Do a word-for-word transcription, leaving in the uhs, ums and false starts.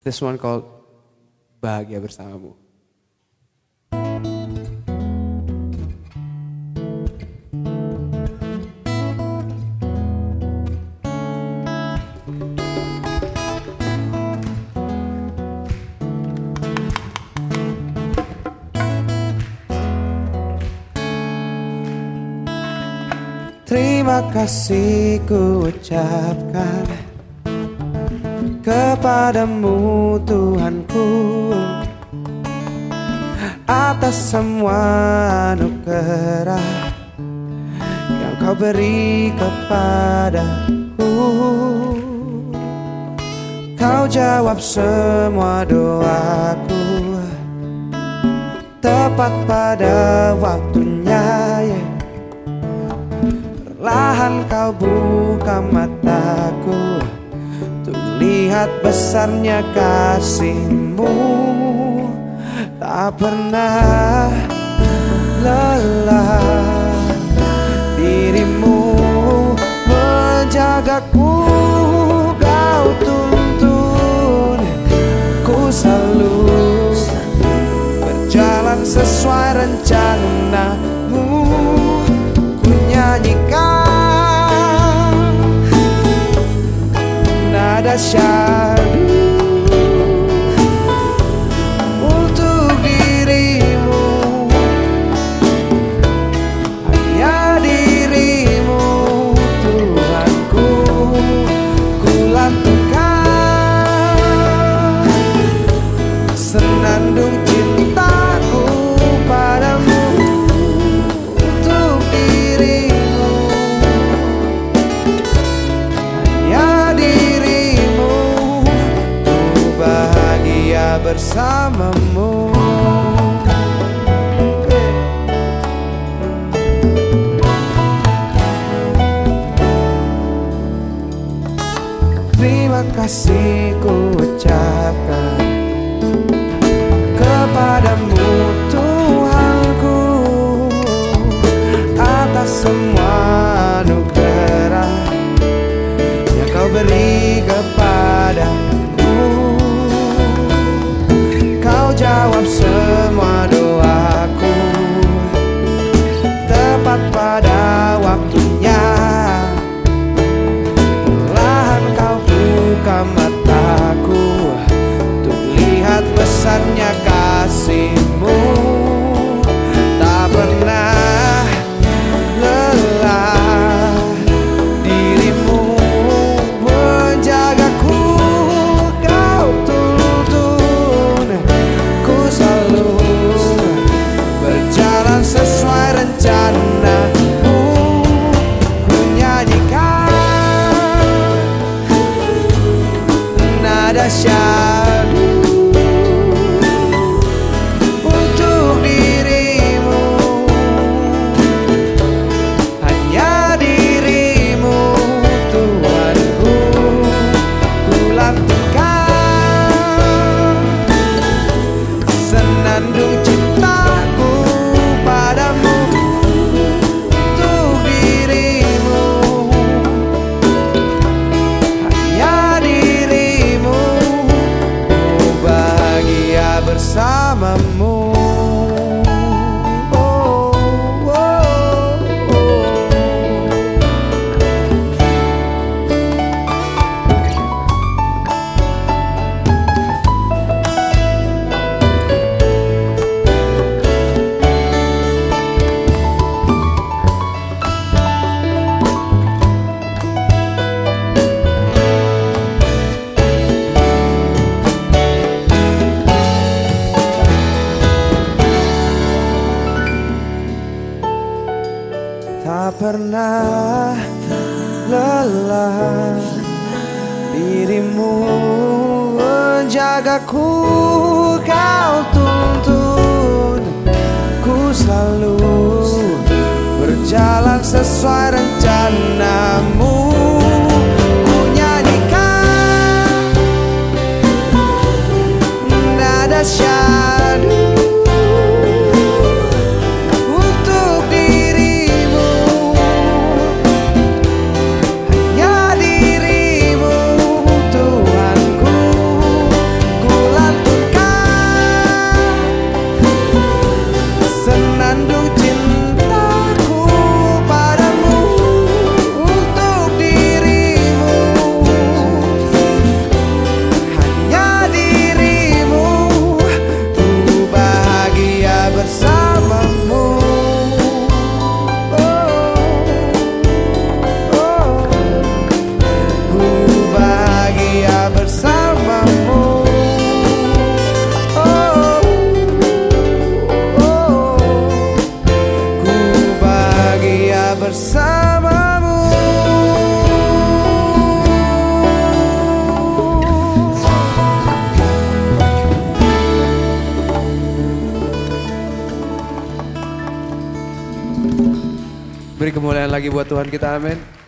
This one called Bahagia Bersamamu. Terima kasih ku ucapkan kepadamu Tuhanku atas semua anugerah yang kau beri kepadaku. Kau jawab semua doaku tepat pada waktunya, yeah. Perlahan kau buka mataku untuk lihat besarnya kasih-Mu. Tak pernah lelah diri-Mu menjagaku, kau tuntun ku selalu berjalan sesuai rencana-Mu. Ku nyanyikan nada syahdu untuk diri-Mu, hanya diri-Mu Tuhanku. Ku lantunkan senandung cintaku padamu, untuk diri-Mu, hanya diri-Mu. Ku bahagia bersamamu. Terima kasih ku ucapkan kepadamu Tuhanku atas semua anugerah yang kau beri kepadaku. Kau jawab semua doaku tepat pada waktunya. Perlahan kau buka mataku untuk lihat besarnya kasih-Mu. Tak pernah lelah diri-Mu menjagaku, kau tuntun ku selalu berjalan sesuai rencana-Mu. Ku nyanyikan nada syahdu untuk diri-Mu, hanya diri-Mu Tuhanku. Ku lantunkan senandung cintaku padamu, untuk diri-Mu, hanya diri-Mu. Ku bahagia bersamamu. Oh, oh, oh. Tak pernah lelah diri-Mu menjagaku, kau tuntun ku selalu berjalan sesuai rencana-Mu. Ku nyanyikan nada syahdu untuk diri-Mu, hanya diri-Mu Tuhanku. kemuliaan lagi buat Tuhan kita, amin.